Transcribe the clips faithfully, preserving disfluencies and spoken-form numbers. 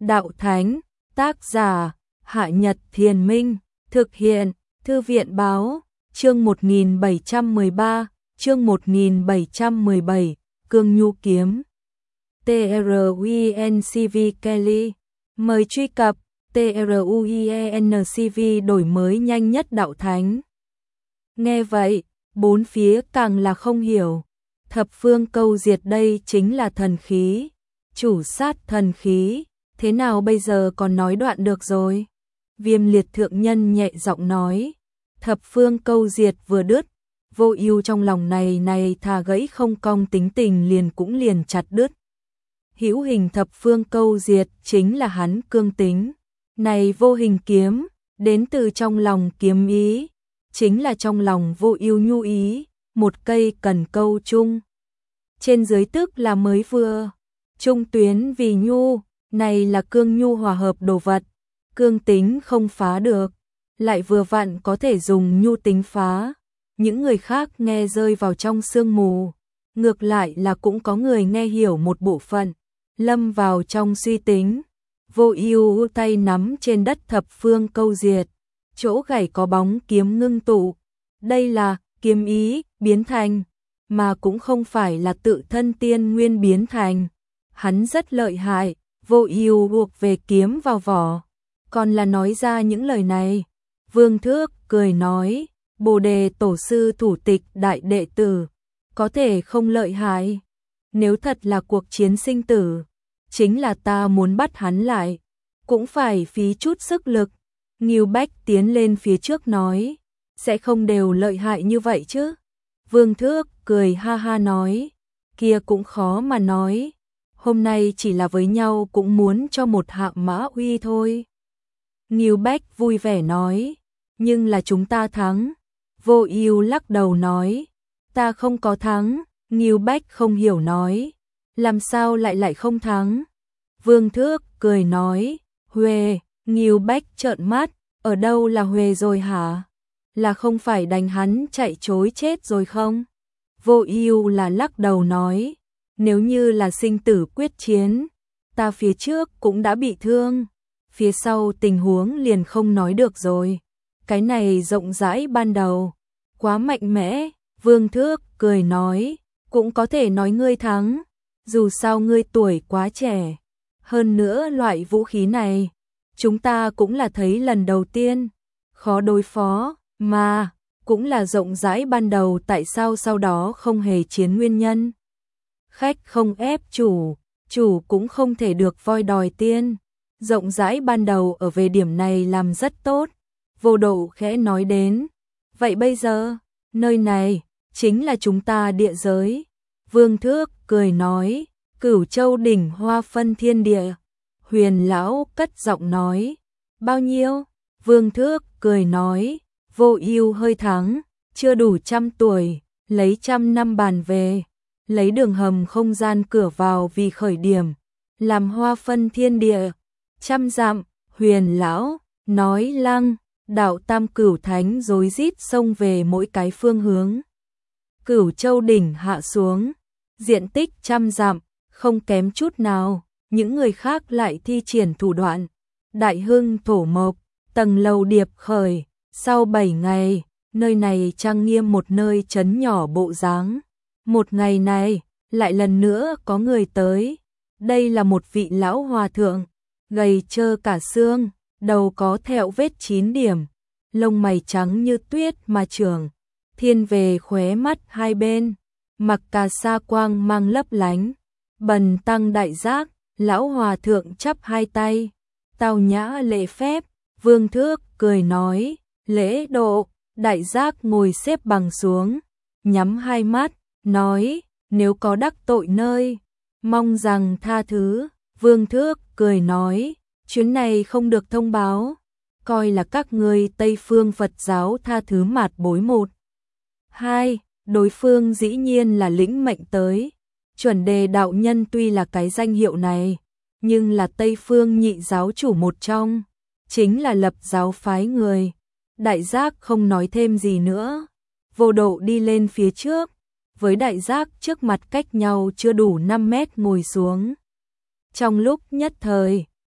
đạo thánh, tác giả, Hạ Nhật Thiền Minh, thực hiện, Thư viện Báo, chương một nghìn bảy trăm mười ba, chương một nghìn bảy trăm mười bảy, Cương Nhu Kiếm. truencv Kelly, mời truy cập truencv đổi mới nhanh nhất đạo thánh. Nghe vậy, bốn phía càng là không hiểu. Thập phương câu diệt đây chính là thần khí, chủ sát thần khí, thế nào bây giờ còn nói đoạn được rồi? Viêm Liệt thượng nhân nhẹ giọng nói, thập phương câu diệt vừa đứt, Vô Ưu trong lòng này này thà gãy không cong tính tình liền cũng liền chặt đứt. Hữu hình thập phương câu diệt chính là hắn cương tính, này vô hình kiếm, đến từ trong lòng kiếm ý, chính là trong lòng Vô Ưu nhu ý, một cây cần câu chung. Trên dưới tức là mới vừa, trung tuyến vì nhu, này là cương nhu hòa hợp đồ vật, cương tính không phá được, lại vừa vặn có thể dùng nhu tính phá. Những người khác nghe rơi vào trong sương mù, ngược lại là cũng có người nghe hiểu một bộ phận, lâm vào trong suy tính. Vô Ưu tay nắm trên đất thập phương câu diệt, chỗ gãy có bóng kiếm ngưng tụ, đây là kiếm ý biến thành, mà cũng không phải là tự thân tiên nguyên biến thành. Hắn rất lợi hại, Vô Ưu buộc về kiếm vào vỏ, còn là nói ra những lời này. Vương Thước cười nói, Bồ Đề tổ sư thủ tịch đại đệ tử, có thể không lợi hại. Nếu thật là cuộc chiến sinh tử, chính là ta muốn bắt hắn lại, cũng phải phí chút sức lực. Ngưu Bách tiến lên phía trước nói, sẽ không đều lợi hại như vậy chứ? Vương Thước cười ha ha nói, kia cũng khó mà nói, hôm nay chỉ là với nhau cũng muốn cho một hạ mã uy thôi. Ngưu Bách vui vẻ nói, nhưng là chúng ta thắng. Vô Ưu lắc đầu nói, ta không có thắng. Ngưu Bách không hiểu nói, làm sao lại lại không thắng? Vương Thước cười nói, Huề. Ngưu Bách trợn mắt, ở đâu là Huề rồi hả? Là không phải đánh hắn chạy trối chết rồi không? Vô Ưu là lắc đầu nói, nếu như là sinh tử quyết chiến, ta phía trước cũng đã bị thương, phía sau tình huống liền không nói được rồi. Cái này rộng rãi ban đầu, quá mạnh mẽ. Vương Thước cười nói, cũng có thể nói ngươi thắng, dù sao ngươi tuổi quá trẻ, hơn nữa loại vũ khí này, chúng ta cũng là thấy lần đầu tiên, khó đối phó, mà, cũng là rộng rãi ban đầu, tại sao sau đó không hề chiến nguyên nhân. Khách không ép chủ, chủ cũng không thể được voi đòi tiên, rộng rãi ban đầu ở về điểm này làm rất tốt. Vô Độ khẽ nói đến, vậy bây giờ, nơi này, chính là chúng ta địa giới. Vương Thước cười nói, Cửu Châu đỉnh hoa phân thiên địa. Huyền lão cất giọng nói, bao nhiêu? Vương Thước cười nói, Vô Ưu hơi thắng, chưa đủ trăm tuổi, lấy trăm năm bàn về, lấy đường hầm không gian cửa vào vì khởi điểm, làm hoa phân thiên địa, trăm dặm. Huyền lão nói lăng, đạo tam cửu thánh rối rít xông về mỗi cái phương hướng. Cửu Châu đỉnh hạ xuống, diện tích trăm dặm, không kém chút nào. Những người khác lại thi triển thủ đoạn, đại hưng thổ mộc, tầng lầu điệp khởi. Sau bảy ngày, nơi này trang nghiêm một nơi trấn nhỏ bộ dáng. Một ngày này, lại lần nữa có người tới. Đây là một vị lão hòa thượng, gầy trơ cả xương, đầu có thẹo vết chín điểm, lông mày trắng như tuyết mà trưởng, thiên về khóe mắt hai bên, mặc cà sa quang mang lấp lánh, bần tăng đại giác. Lão hòa thượng chắp hai tay, tao nhã lễ phép. Vương Thước cười nói, lễ độ. Đại giác ngồi xếp bằng xuống, nhắm hai mắt, nói, nếu có đắc tội nơi, mong rằng tha thứ. Vương Thước cười nói, chuyến này không được thông báo, coi là các ngươi Tây phương Phật giáo tha thứ mạt bối một. Hai, đối phương dĩ nhiên là lĩnh mệnh tới. Chuẩn Đề đạo nhân tuy là cái danh hiệu này, nhưng là Tây phương nhị giáo chủ một trong, chính là lập giáo phái người. Đại giác không nói thêm gì nữa. Vô Độ đi lên phía trước, với đại giác trước mặt cách nhau chưa đủ năm mét ngồi xuống. Trong lúc nhất thời,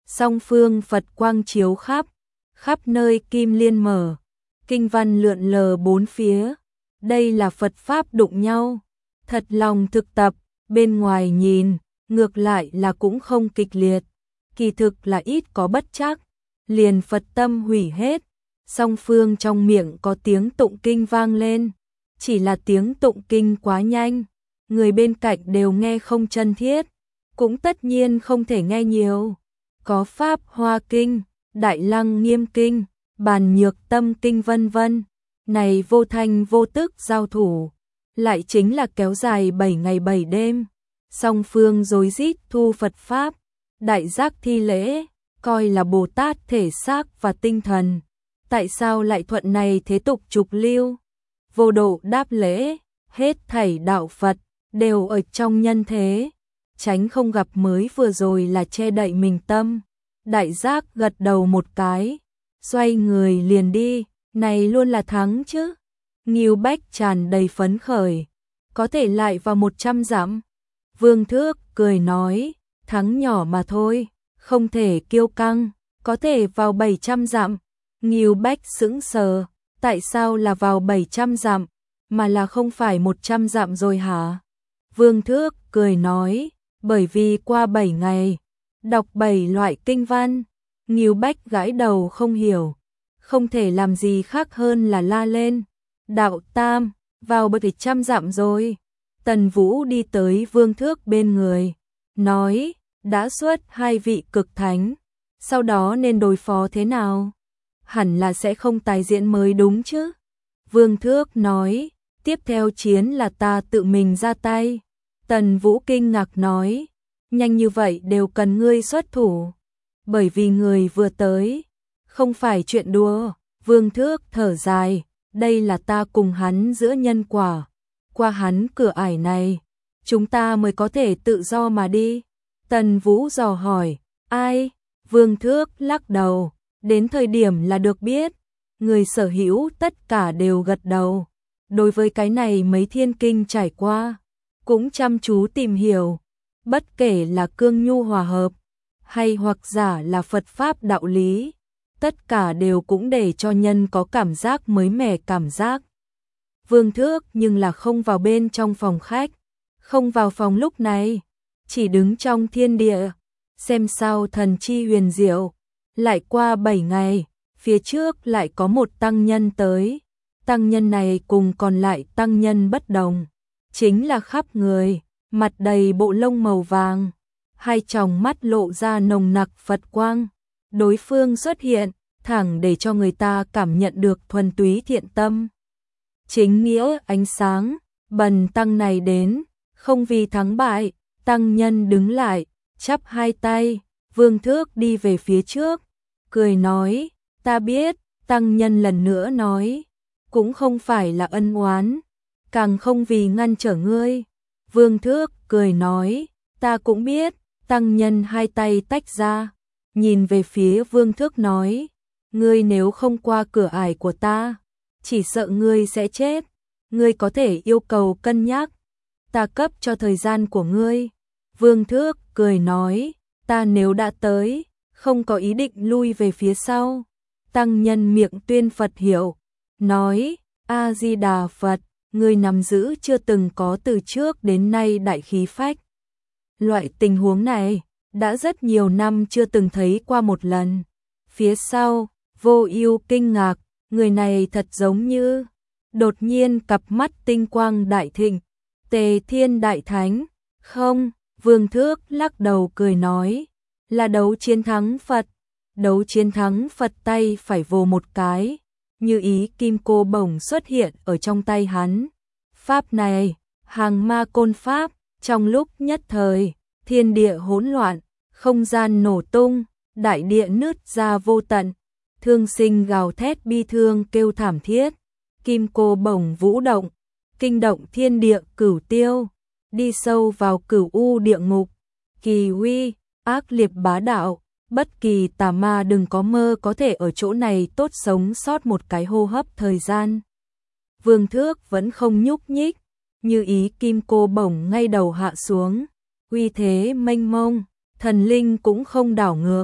Song phương Phật quang chiếu khắp, khắp nơi kim liên mở, kinh văn lượn lờ bốn phía. Đây là Phật Pháp đụng nhau, thật lòng thực tập, bên ngoài nhìn, ngược lại là cũng không kịch liệt, kỳ thực là ít có bất trắc, liền Phật tâm hủy hết. Song phương trong miệng có tiếng tụng kinh vang lên, chỉ là tiếng tụng kinh quá nhanh, người bên cạnh đều nghe không chân thiết, cũng tất nhiên không thể nghe nhiều. Có Pháp Hoa Kinh, Đại Lăng Nghiêm Kinh, Bàn Nhược Tâm Kinh vân vân, này vô thanh vô tức giao thủ, lại chính là kéo dài bảy ngày bảy đêm. Song phương rối rít thu Phật Pháp, đại giác thi lễ, coi là Bồ Tát thể xác và tinh thần. Tại sao lại thuận này thế tục trục lưu? Vô độ đáp lễ, hết thảy đạo Phật, đều ở trong nhân thế. Tránh không gặp mới vừa rồi là che đậy mình tâm. Đại giác gật đầu một cái, xoay người liền đi, này luôn là thắng chứ. Ngưu Bách tràn đầy phấn khởi, có thể lại vào một trăm dặm. Vương Thước cười nói, thắng nhỏ mà thôi, không thể kiêu căng, có thể vào bảy trăm dặm. Ngưu Bách sững sờ, tại sao là vào bảy trăm dặm, mà là không phải một trăm dặm rồi hả? Vương Thước cười nói, bởi vì qua bảy ngày, đọc bảy loại kinh văn. Ngưu Bách gãi đầu không hiểu, không thể làm gì khác hơn là la lên, đạo tam, vào bảy trăm dặm rồi. Tần Vũ đi tới Vương Thước bên người, nói, đã xuất hai vị cực thánh, sau đó nên đối phó thế nào? Hẳn là sẽ không tái diễn mới đúng chứ. Vương Thước nói, tiếp theo chiến là ta tự mình ra tay. Tần Vũ kinh ngạc nói, nhanh như vậy đều cần ngươi xuất thủ. Bởi vì người vừa tới, không phải chuyện đùa. Vương Thước thở dài, đây là ta cùng hắn giữa nhân quả. Qua hắn cửa ải này, chúng ta mới có thể tự do mà đi. Tần Vũ dò hỏi, ai? Vương Thước lắc đầu, đến thời điểm là được biết. Người sở hữu tất cả đều gật đầu. Đối với cái này mấy thiên kinh trải qua, cũng chăm chú tìm hiểu. Bất kể là cương nhu hòa hợp, hay hoặc giả là Phật Pháp đạo lý, tất cả đều cũng để cho nhân có cảm giác mới mẻ cảm giác. Vương Thước nhưng là không vào bên trong phòng khách, không vào phòng lúc này, chỉ đứng trong thiên địa, xem sao thần chi huyền diệu. Lại qua bảy ngày, phía trước lại có một tăng nhân tới. Tăng nhân này cùng còn lại tăng nhân bất đồng, chính là khắp người, mặt đầy bộ lông màu vàng, hai tròng mắt lộ ra nồng nặc Phật quang. Đối phương xuất hiện, thẳng để cho người ta cảm nhận được thuần túy thiện tâm. Chính nghĩa ánh sáng, bần tăng này đến, không vì thắng bại. Tăng nhân đứng lại, chắp hai tay, Vương Thước đi về phía trước, cười nói, ta biết. Tăng nhân lần nữa nói, cũng không phải là ân oán, càng không vì ngăn trở ngươi. Vương Thước cười nói, ta cũng biết. Tăng nhân hai tay tách ra, nhìn về phía Vương Thước nói, ngươi nếu không qua cửa ải của ta, chỉ sợ ngươi sẽ chết. Ngươi có thể yêu cầu cân nhắc, ta cấp cho thời gian của ngươi. Vương Thước cười nói, ta nếu đã tới, không có ý định lui về phía sau. Tăng nhân miệng tuyên Phật hiệu, nói, A-di-đà Phật, ngươi nắm giữ chưa từng có từ trước đến nay đại khí phách. Loại tình huống này, đã rất nhiều năm chưa từng thấy qua một lần. Phía sau, Vô Ưu kinh ngạc, người này thật giống như, đột nhiên cặp mắt tinh quang đại thịnh, Tề Thiên Đại Thánh. Không, Vương Thước lắc đầu cười nói, là đấu chiến thắng Phật. Đấu chiến thắng Phật tay phải vồ một cái, như ý kim cô bổng xuất hiện ở trong tay hắn. Pháp này, hàng ma côn pháp, trong lúc nhất thời, thiên địa hỗn loạn, không gian nổ tung, đại địa nứt ra vô tận, thương sinh gào thét bi thương kêu thảm thiết, kim cô bổng vũ động, kinh động thiên địa cửu tiêu, đi sâu vào cửu u địa ngục, kỳ uy, ác liệt bá đạo, bất kỳ tà ma đừng có mơ có thể ở chỗ này tốt sống sót một cái hô hấp thời gian. Vương Thước vẫn không nhúc nhích, như ý kim cô bổng ngay đầu hạ xuống, uy thế mênh mông, thần linh cũng không đảo ngược,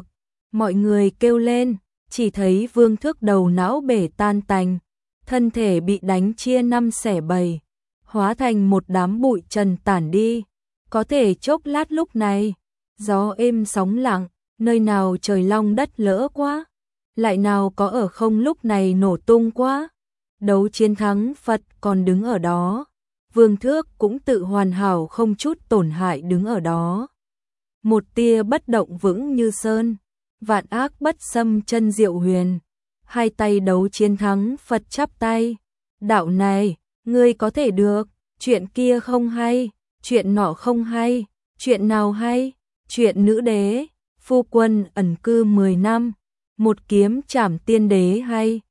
Mọi người kêu lên, chỉ thấy Vương Thước đầu não bể tan tành, thân thể bị đánh chia năm xẻ bảy, hóa thành một đám bụi trần tản đi. Có thể chốc lát lúc này, gió êm sóng lặng, nơi nào trời long đất lỡ quá, lại nào có ở không lúc này nổ tung quá. Đấu chiến thắng Phật còn đứng ở đó, Vương Thước cũng tự hoàn hảo không chút tổn hại đứng ở đó. Một tia bất động vững như sơn, vạn ác bất xâm chân diệu huyền, hai tay đấu chiến thắng Phật chắp tay. Đạo này, ngươi có thể được, chuyện kia không hay, chuyện nọ không hay, chuyện nào hay, chuyện nữ đế, phu quân ẩn cư mười năm, một kiếm trảm tiên đế hay.